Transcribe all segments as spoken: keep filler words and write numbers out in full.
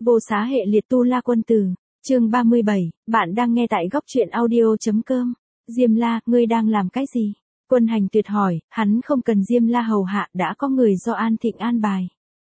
Vô xá hệ liệt tu la quân tử, chương ba mươi bảy, bạn đang nghe tại góc truyện audio.com. Diêm La, ngươi đang làm cái gì? Quân Hành Tuyệt hỏi, hắn không cần Diêm La hầu hạ, đã có người do An Thịnh an bài.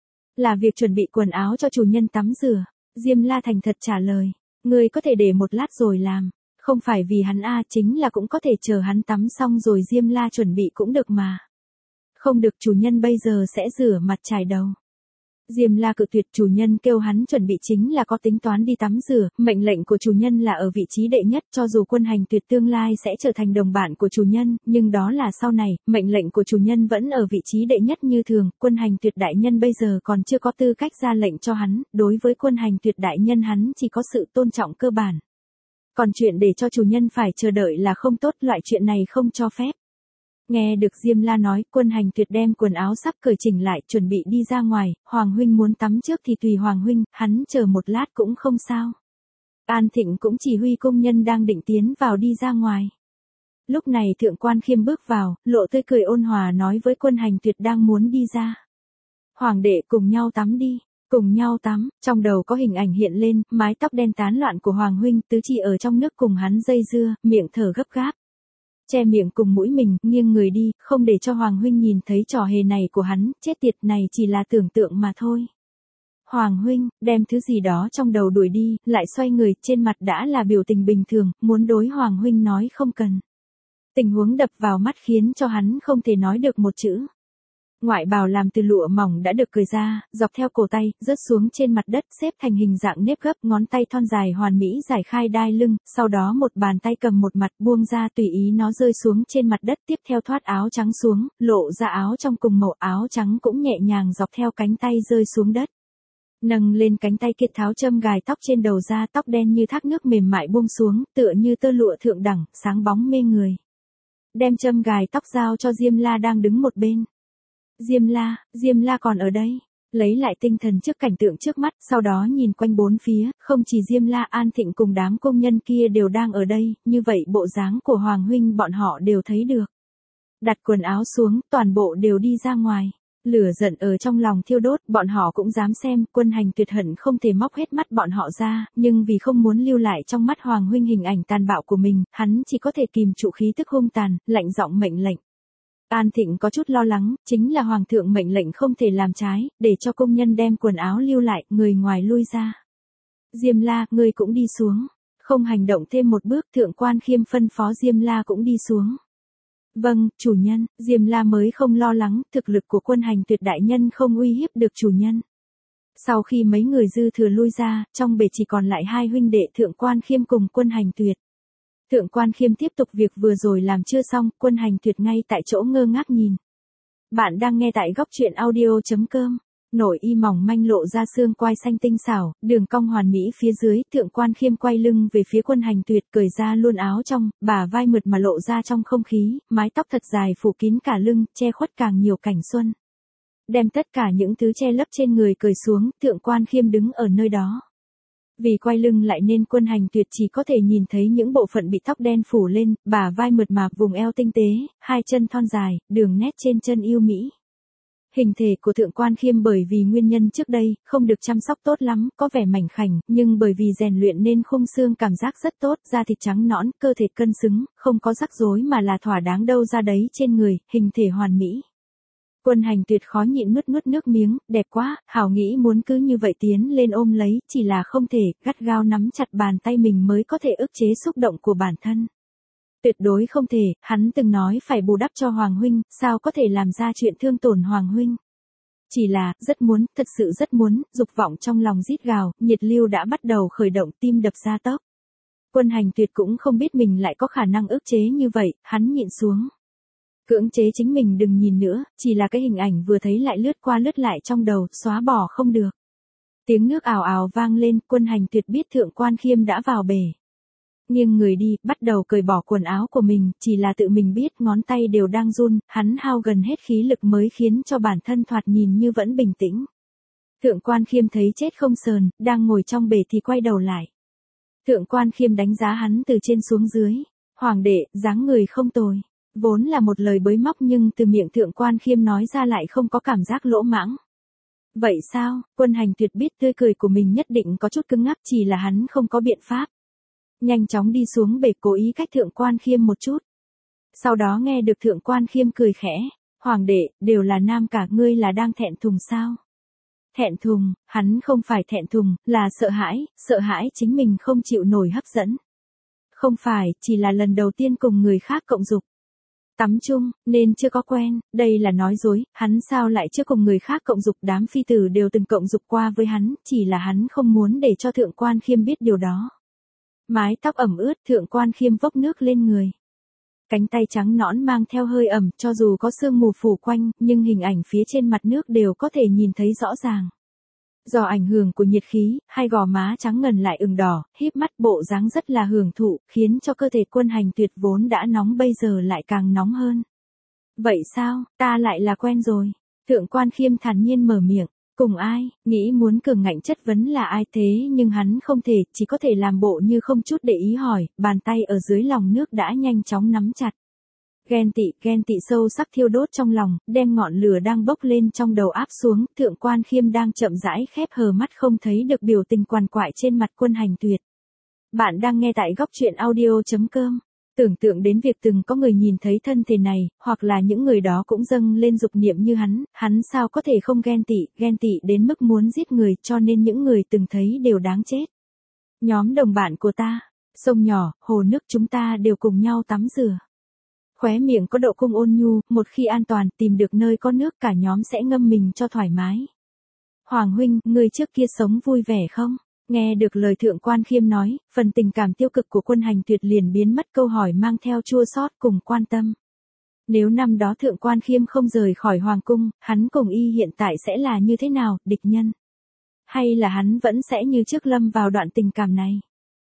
Là việc chuẩn bị quần áo cho chủ nhân tắm rửa. Diêm La thành thật trả lời, ngươi có thể để một lát rồi làm. Không phải vì hắn a, chính là cũng có thể chờ hắn tắm xong rồi Diêm La chuẩn bị cũng được mà. Không được, chủ nhân bây giờ sẽ rửa mặt chải đầu. Diêm La cự tuyệt, chủ nhân kêu hắn chuẩn bị chính là có tính toán đi tắm rửa, mệnh lệnh của chủ nhân là ở vị trí đệ nhất, cho dù Quân Hành Tuyệt tương lai sẽ trở thành đồng bạn của chủ nhân, nhưng đó là sau này, mệnh lệnh của chủ nhân vẫn ở vị trí đệ nhất như thường, Quân Hành Tuyệt đại nhân bây giờ còn chưa có tư cách ra lệnh cho hắn, đối với Quân Hành Tuyệt đại nhân hắn chỉ có sự tôn trọng cơ bản. Còn chuyện để cho chủ nhân phải chờ đợi là không tốt, loại chuyện này không cho phép. Nghe được Diêm La nói, Quân Hành Tuyệt đem quần áo sắp cởi chỉnh lại, chuẩn bị đi ra ngoài, Hoàng huynh muốn tắm trước thì tùy Hoàng huynh, hắn chờ một lát cũng không sao. An Thịnh cũng chỉ huy công nhân đang định tiến vào đi ra ngoài. Lúc này Thượng Quan Khiêm bước vào, lộ tươi cười ôn hòa nói với Quân Hành Tuyệt đang muốn đi ra. Hoàng đệ, cùng nhau tắm đi. Cùng nhau tắm, trong đầu có hình ảnh hiện lên, mái tóc đen tán loạn của Hoàng huynh, tứ chi ở trong nước cùng hắn dây dưa, miệng thở gấp gáp. Che miệng cùng mũi mình, nghiêng người đi, không để cho Hoàng huynh nhìn thấy trò hề này của hắn, chết tiệt, này chỉ là tưởng tượng mà thôi. Hoàng huynh, đem thứ gì đó trong đầu đuổi đi, lại xoay người, trên mặt đã là biểu tình bình thường, muốn đối Hoàng huynh nói không cần. Tình huống đập vào mắt khiến cho hắn không thể nói được một chữ. Ngoại bào làm từ lụa mỏng đã được cởi ra, dọc theo cổ tay, rớt xuống trên mặt đất, xếp thành hình dạng nếp gấp, ngón tay thon dài hoàn mỹ giải khai đai lưng, sau đó một bàn tay cầm một mặt buông ra tùy ý nó rơi xuống trên mặt đất, tiếp theo thoát áo trắng xuống, lộ ra áo trong cùng màu, áo trắng cũng nhẹ nhàng dọc theo cánh tay rơi xuống đất. Nâng lên cánh tay kia tháo châm gài tóc trên đầu ra, tóc đen như thác nước mềm mại buông xuống, tựa như tơ lụa thượng đẳng, sáng bóng mê người. Đem châm gài tóc giao cho Diêm La đang đứng một bên. Diêm La, Diêm La còn ở đây. Lấy lại tinh thần trước cảnh tượng trước mắt, sau đó nhìn quanh bốn phía, không chỉ Diêm La, An Thịnh cùng đám công nhân kia đều đang ở đây, như vậy bộ dáng của Hoàng huynh bọn họ đều thấy được. Đặt quần áo xuống, toàn bộ đều đi ra ngoài. Lửa giận ở trong lòng thiêu đốt, bọn họ cũng dám xem, Quân Hành Tuyệt hận không thể móc hết mắt bọn họ ra, nhưng vì không muốn lưu lại trong mắt Hoàng huynh hình ảnh tàn bạo của mình, hắn chỉ có thể kìm trụ khí tức hung tàn, lạnh giọng mệnh lệnh. An Thịnh có chút lo lắng, chính là Hoàng thượng mệnh lệnh không thể làm trái, để cho công nhân đem quần áo lưu lại, người ngoài lui ra. Diêm La, ngươi cũng đi xuống. Không hành động thêm một bước, Thượng Quan Khiêm phân phó Diêm La cũng đi xuống. Vâng, chủ nhân, Diêm La mới không lo lắng, thực lực của Quân Hành Tuyệt đại nhân không uy hiếp được chủ nhân. Sau khi mấy người dư thừa lui ra, trong bể chỉ còn lại hai huynh đệ Thượng Quan Khiêm cùng Quân Hành Tuyệt. Thượng Quan Khiêm tiếp tục việc vừa rồi làm chưa xong, Quân Hành Tuyệt ngay tại chỗ ngơ ngác nhìn. Bạn đang nghe tại góc truyện audio.com. Nội y mỏng manh lộ ra xương quai xanh tinh xảo, đường cong hoàn mỹ phía dưới, Thượng Quan Khiêm quay lưng về phía Quân Hành Tuyệt, cởi ra luôn áo trong, bả vai mượt mà lộ ra trong không khí, mái tóc thật dài phủ kín cả lưng, che khuất càng nhiều cảnh xuân. Đem tất cả những thứ che lấp trên người cởi xuống, Thượng Quan Khiêm đứng ở nơi đó. Vì quay lưng lại nên Quân Hành Tuyệt chỉ có thể nhìn thấy những bộ phận bị tóc đen phủ lên, bả vai mượt mà, vùng eo tinh tế, hai chân thon dài, đường nét trên chân yêu mỹ. Hình thể của Thượng Quan Khiêm bởi vì nguyên nhân trước đây, không được chăm sóc tốt lắm, có vẻ mảnh khảnh, nhưng bởi vì rèn luyện nên khung xương cảm giác rất tốt, da thịt trắng nõn, cơ thể cân xứng, không có rắc rối mà là thỏa đáng đâu ra đấy trên người, hình thể hoàn mỹ. Quân Hành Tuyệt khó nhịn nuốt nuốt nước miếng, đẹp quá, hảo nghĩ muốn cứ như vậy tiến lên ôm lấy, chỉ là không thể, gắt gao nắm chặt bàn tay mình mới có thể ức chế xúc động của bản thân. Tuyệt đối không thể, hắn từng nói phải bù đắp cho Hoàng huynh, sao có thể làm ra chuyện thương tổn Hoàng huynh. Chỉ là, rất muốn, thật sự rất muốn, dục vọng trong lòng rít gào, nhiệt lưu đã bắt đầu khởi động, tim đập ra tốc. Quân Hành Tuyệt cũng không biết mình lại có khả năng ức chế như vậy, hắn nhịn xuống. Cưỡng chế chính mình đừng nhìn nữa, chỉ là cái hình ảnh vừa thấy lại lướt qua lướt lại trong đầu, xóa bỏ không được. Tiếng nước ào ào vang lên, Quân Hành Tuyệt biết Thượng Quan Khiêm đã vào bể. Nghiêng người đi, bắt đầu cởi bỏ quần áo của mình, chỉ là tự mình biết ngón tay đều đang run, hắn hao gần hết khí lực mới khiến cho bản thân thoạt nhìn như vẫn bình tĩnh. Thượng Quan Khiêm thấy chết không sờn, đang ngồi trong bể thì quay đầu lại. Thượng Quan Khiêm đánh giá hắn từ trên xuống dưới. Hoàng đệ, dáng người không tồi. Vốn là một lời bới móc nhưng từ miệng Thượng Quan Khiêm nói ra lại không có cảm giác lỗ mãng. Vậy sao? Quân Hành Tuyệt biết tươi cười của mình nhất định có chút cứng ngắc, chỉ là hắn không có biện pháp. Nhanh chóng đi xuống bể cố ý cách Thượng Quan Khiêm một chút. Sau đó nghe được Thượng Quan Khiêm cười khẽ. Hoàng đệ, đều là nam cả, ngươi là đang thẹn thùng sao? Thẹn thùng, hắn không phải thẹn thùng, là sợ hãi, sợ hãi chính mình không chịu nổi hấp dẫn. Không phải, chỉ là lần đầu tiên cùng người khác cộng dục. Tắm chung, nên chưa có quen, đây là nói dối, hắn sao lại chưa cùng người khác cộng dục, đám phi tử đều từng cộng dục qua với hắn, chỉ là hắn không muốn để cho Thượng Quan Khiêm biết điều đó. Mái tóc ẩm ướt, Thượng Quan Khiêm vốc nước lên người. Cánh tay trắng nõn mang theo hơi ẩm, cho dù có sương mù phủ quanh, nhưng hình ảnh phía trên mặt nước đều có thể nhìn thấy rõ ràng. Do ảnh hưởng của nhiệt khí, hai gò má trắng ngần lại ửng đỏ, híp mắt bộ dáng rất là hưởng thụ, khiến cho cơ thể Quân Hành Tuyệt vốn đã nóng bây giờ lại càng nóng hơn. Vậy sao, ta lại là quen rồi. Thượng Quan Khiêm thản nhiên mở miệng, cùng ai, nghĩ muốn cường ngạnh chất vấn là ai thế, nhưng hắn không thể, chỉ có thể làm bộ như không chút để ý hỏi, bàn tay ở dưới lòng nước đã nhanh chóng nắm chặt. Ghen tị, ghen tị sâu sắc thiêu đốt trong lòng, đem ngọn lửa đang bốc lên trong đầu áp xuống, Thượng Quan Khiêm đang chậm rãi khép hờ mắt không thấy được biểu tình quằn quại trên mặt Quân Hành Tuyệt. Bạn đang nghe tại góc truyện audio chấm com. Tưởng tượng đến việc từng có người nhìn thấy thân thể này, hoặc là những người đó cũng dâng lên dục niệm như hắn, hắn sao có thể không ghen tị, ghen tị đến mức muốn giết người, cho nên những người từng thấy đều đáng chết. Nhóm đồng bạn của ta, sông nhỏ, hồ nước chúng ta đều cùng nhau tắm rửa. Khóe miệng có độ cung ôn nhu, một khi an toàn tìm được nơi có nước cả nhóm sẽ ngâm mình cho thoải mái. Hoàng huynh, người trước kia sống vui vẻ không? Nghe được lời Thượng Quan Khiêm nói, phần tình cảm tiêu cực của Quân Hành Tuyệt liền biến mất, câu hỏi mang theo chua xót cùng quan tâm. Nếu năm đó Thượng Quan Khiêm không rời khỏi Hoàng cung, hắn cùng y hiện tại sẽ là như thế nào, địch nhân? Hay là hắn vẫn sẽ như trước lâm vào đoạn tình cảm này?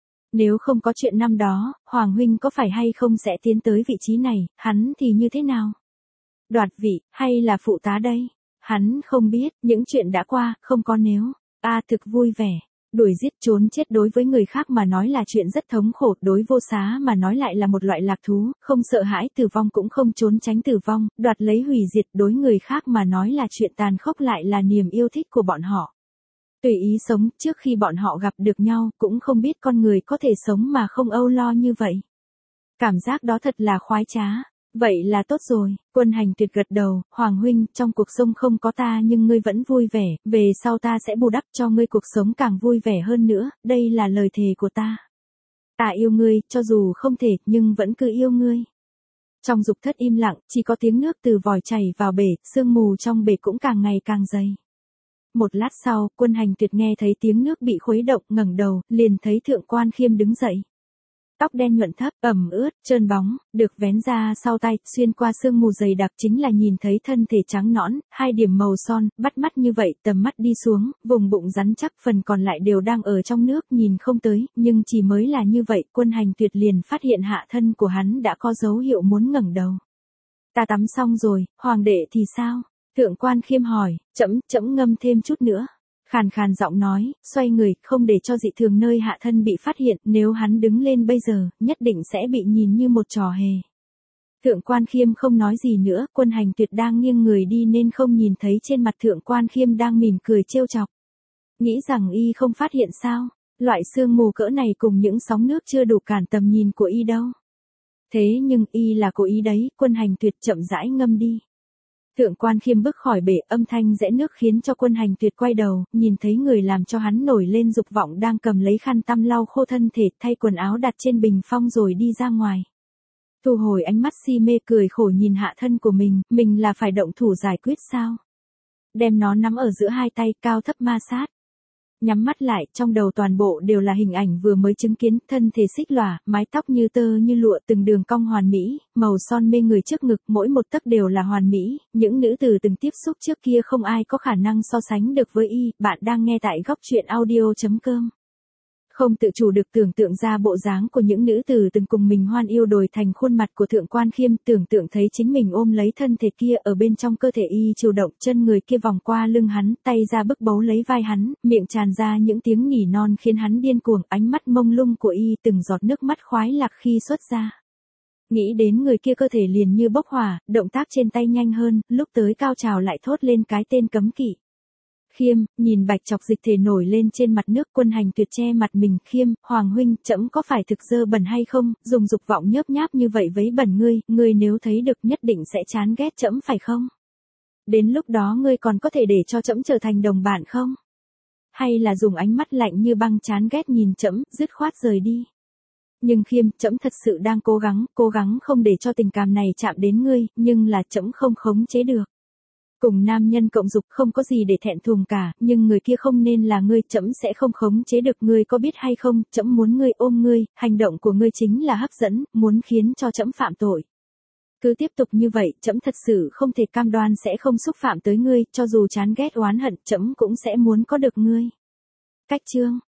Nếu không có chuyện năm đó, Hoàng huynh có phải hay không sẽ tiến tới vị trí này, hắn thì như thế nào? Đoạt vị, hay là phụ tá đây? Hắn không biết, những chuyện đã qua, không có nếu. A thực vui vẻ. Đuổi giết trốn chết đối với người khác mà nói là chuyện rất thống khổ, đối vô xá mà nói lại là một loại lạc thú, không sợ hãi tử vong cũng không trốn tránh tử vong, đoạt lấy hủy diệt đối người khác mà nói là chuyện tàn khốc, lại là niềm yêu thích của bọn họ. Tùy ý sống, trước khi bọn họ gặp được nhau, cũng không biết con người có thể sống mà không âu lo như vậy. Cảm giác đó thật là khoái trá. Vậy là tốt rồi, Quân Hành Tuyệt gật đầu, Hoàng huynh, trong cuộc sống không có ta nhưng ngươi vẫn vui vẻ, về sau ta sẽ bù đắp cho ngươi cuộc sống càng vui vẻ hơn nữa, đây là lời thề của ta. Ta yêu ngươi, cho dù không thể, nhưng vẫn cứ yêu ngươi. Trong dục thất im lặng, chỉ có tiếng nước từ vòi chảy vào bể, sương mù trong bể cũng càng ngày càng dày. Một lát sau, Quân Hành Tuyệt nghe thấy tiếng nước bị khuấy động, ngẩng đầu, liền thấy Thượng Quan Khiêm đứng dậy. Tóc đen nhuận thấp, ẩm ướt, trơn bóng, được vén ra sau tay, xuyên qua sương mù dày đặc chính là nhìn thấy thân thể trắng nõn, hai điểm màu son, bắt mắt như vậy, tầm mắt đi xuống, vùng bụng rắn chắc, phần còn lại đều đang ở trong nước, nhìn không tới, nhưng chỉ mới là như vậy, Quân Hành Tuyệt liền phát hiện hạ thân của hắn đã có dấu hiệu muốn ngẩng đầu. Ta tắm xong rồi, Hoàng đệ thì sao? Thượng Quan Khiêm hỏi, chẫm, chẫm ngâm thêm chút nữa. Khàn khàn giọng nói, xoay người, không để cho dị thường nơi hạ thân bị phát hiện, nếu hắn đứng lên bây giờ, nhất định sẽ bị nhìn như một trò hề. Thượng Quan Khiêm không nói gì nữa, Quân Hành Tuyệt đang nghiêng người đi nên không nhìn thấy trên mặt Thượng Quan Khiêm đang mỉm cười trêu chọc. Nghĩ rằng y không phát hiện sao, loại sương mù cỡ này cùng những sóng nước chưa đủ cản tầm nhìn của y đâu. Thế nhưng y là cố ý đấy, Quân Hành Tuyệt chậm rãi ngâm đi. Thượng Quan Khiêm bước khỏi bể, âm thanh rẽ nước khiến cho Quân Hành Tuyệt quay đầu, nhìn thấy người làm cho hắn nổi lên dục vọng đang cầm lấy khăn tăm lau khô thân thể, thay quần áo đặt trên bình phong rồi đi ra ngoài. Thu hồi ánh mắt si mê, cười khổ nhìn hạ thân của mình, mình là phải động thủ giải quyết sao? Đem nó nắm ở giữa hai tay, cao thấp ma sát. Nhắm mắt lại, trong đầu toàn bộ đều là hình ảnh vừa mới chứng kiến, thân thể xích lòa, mái tóc như tơ như lụa, từng đường cong hoàn mỹ, màu son mê người trước ngực, mỗi một tấc đều là hoàn mỹ, những nữ tử từng tiếp xúc trước kia không ai có khả năng so sánh được với y. Bạn đang nghe tại góc truyện audio chấm com. Không tự chủ được tưởng tượng ra bộ dáng của những nữ tử từng cùng mình hoan yêu đổi thành khuôn mặt của Thượng Quan Khiêm, tưởng tượng thấy chính mình ôm lấy thân thể kia ở bên trong cơ thể y chiều động, chân người kia vòng qua lưng hắn, tay ra bức bấu lấy vai hắn, miệng tràn ra những tiếng nỉ non khiến hắn điên cuồng, ánh mắt mông lung của y từng giọt nước mắt khoái lạc khi xuất ra. Nghĩ đến người kia cơ thể liền như bốc hỏa, động tác trên tay nhanh hơn, lúc tới cao trào lại thốt lên cái tên cấm kỵ. Khiêm, nhìn bạch chọc dịch thể nổi lên trên mặt nước. Quân Hành Tuyệt che mặt mình. Khiêm, Hoàng huynh, trẫm có phải thực dơ bẩn hay không, dùng dục vọng nhớp nháp như vậy vấy bẩn ngươi, ngươi nếu thấy được nhất định sẽ chán ghét trẫm phải không? Đến lúc đó ngươi còn có thể để cho trẫm trở thành đồng bạn không? Hay là dùng ánh mắt lạnh như băng chán ghét nhìn trẫm, dứt khoát rời đi? Nhưng Khiêm, trẫm thật sự đang cố gắng, cố gắng không để cho tình cảm này chạm đến ngươi, nhưng là trẫm không khống chế được. Cùng nam nhân cộng dục không có gì để thẹn thùng cả, nhưng người kia không nên là ngươi, trẫm sẽ không khống chế được. Ngươi có biết hay không, trẫm muốn ngươi ôm ngươi, hành động của ngươi chính là hấp dẫn, muốn khiến cho trẫm phạm tội. Cứ tiếp tục như vậy, trẫm thật sự không thể cam đoan sẽ không xúc phạm tới ngươi, cho dù chán ghét oán hận, trẫm cũng sẽ muốn có được ngươi. Cách chương